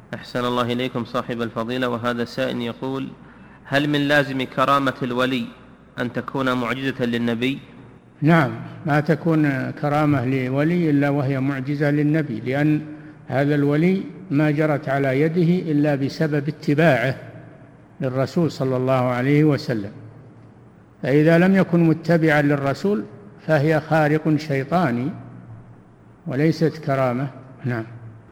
أحسن الله إليكم صاحب الفضيلة. وهذا سائل يقول: هل من لازم كرامة الولي أن تكون معجزة للنبي؟ نعم، ما تكون كرامة لولي إلا وهي معجزة للنبي، لأن هذا الولي ما جرت على يده إلا بسبب اتباعه للرسول صلى الله عليه وسلم، فإذا لم يكن متبعا للرسول فهي خارق شيطاني وليست كرامة. نعم.